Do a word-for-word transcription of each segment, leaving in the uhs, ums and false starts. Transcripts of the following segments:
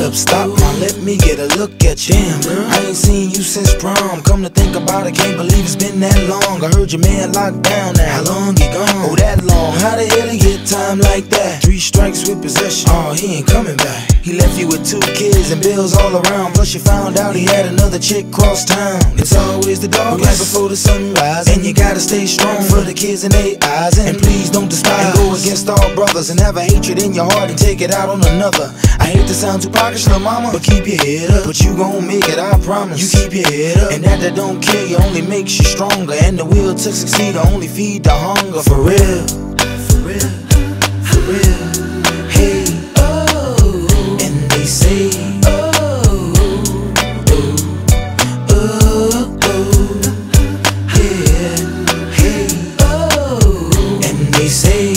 up, stop, now let me get a look at you. Damn, girl, I ain't seen you since prom. Come to think about it, can't believe it's been that long. I heard your man locked down now. How long he gone? Oh, that long. How the hell he get time like that? Three strikes with possession. Oh, he ain't coming back. He left you with two kids and bills all around. Plus you found out he had another chick cross town. It's always the dark right before the sunrise, and you gotta stay strong for the kids in their eyes. And please don't despise and go against all brothers and have a hatred in your heart and take it out on another. I hate to sound too pockets, little mama, but keep your head up. But you gon' make it, I promise. You keep your head up, and that that don't kill you only makes you stronger. And the will to succeed will only feed the hunger. For real, for real, for real. Hey, oh, and they say, oh, oh, oh, oh, yeah. Hey, oh, and they say,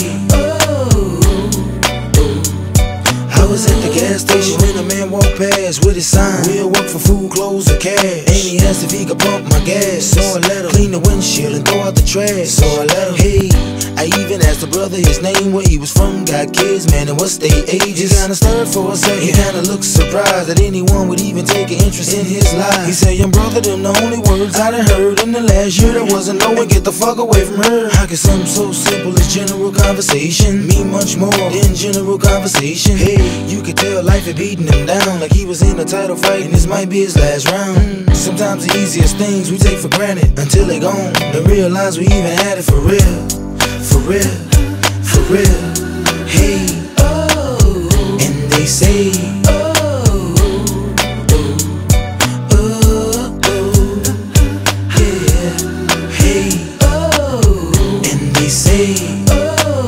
I was at the gas station when a man walked past with his sign, we'll work for food, clothes, or cash. And he asked if he could pump my gas. So I let him clean the windshield and throw out the trash. So I let him, hey, I even asked the brother his name, where he was from, got kids, man, and what's their ages. He kinda stirred for a second, he kinda looked surprised that anyone would even take an interest in his life. He said, young brother, them the only words I done heard in the last year. There wasn't no one, get the fuck away from her. How could something so simple as general conversation mean much more than general conversation? Hey, you could tell life had beaten him down like he was in a title fight and this might be his last round. mm. Sometimes the easiest things we take for granted until they gone, and realize we even had it for real. For real, for real. Hey, oh, and they say, oh, oh, oh, oh, yeah. Hey, oh, and they say, oh,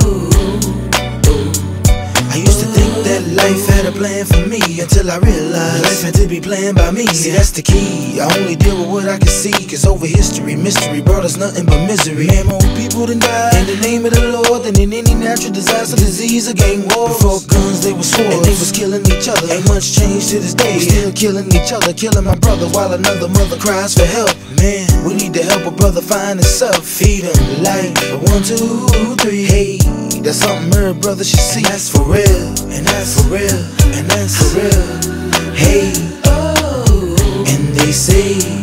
oh. I used to think that life had a plan for me until I realized life had to be planned by me. See, that's the key. I only deal with what I can see, cause over history, mystery brought us nothing but misery. Man, more people than died in the name of the Lord than in any natural disaster, disease, or gang war. Before guns, they were swords, and they was killing each other. Ain't much change to this day, still killing each other, killing my brother while another mother cries for help. Man, we need to help a brother find himself, feed him like a one, two, three. Hey, that's something every brother should see. That's for real, and that's for real, and that's for real. Hey, oh, and they say,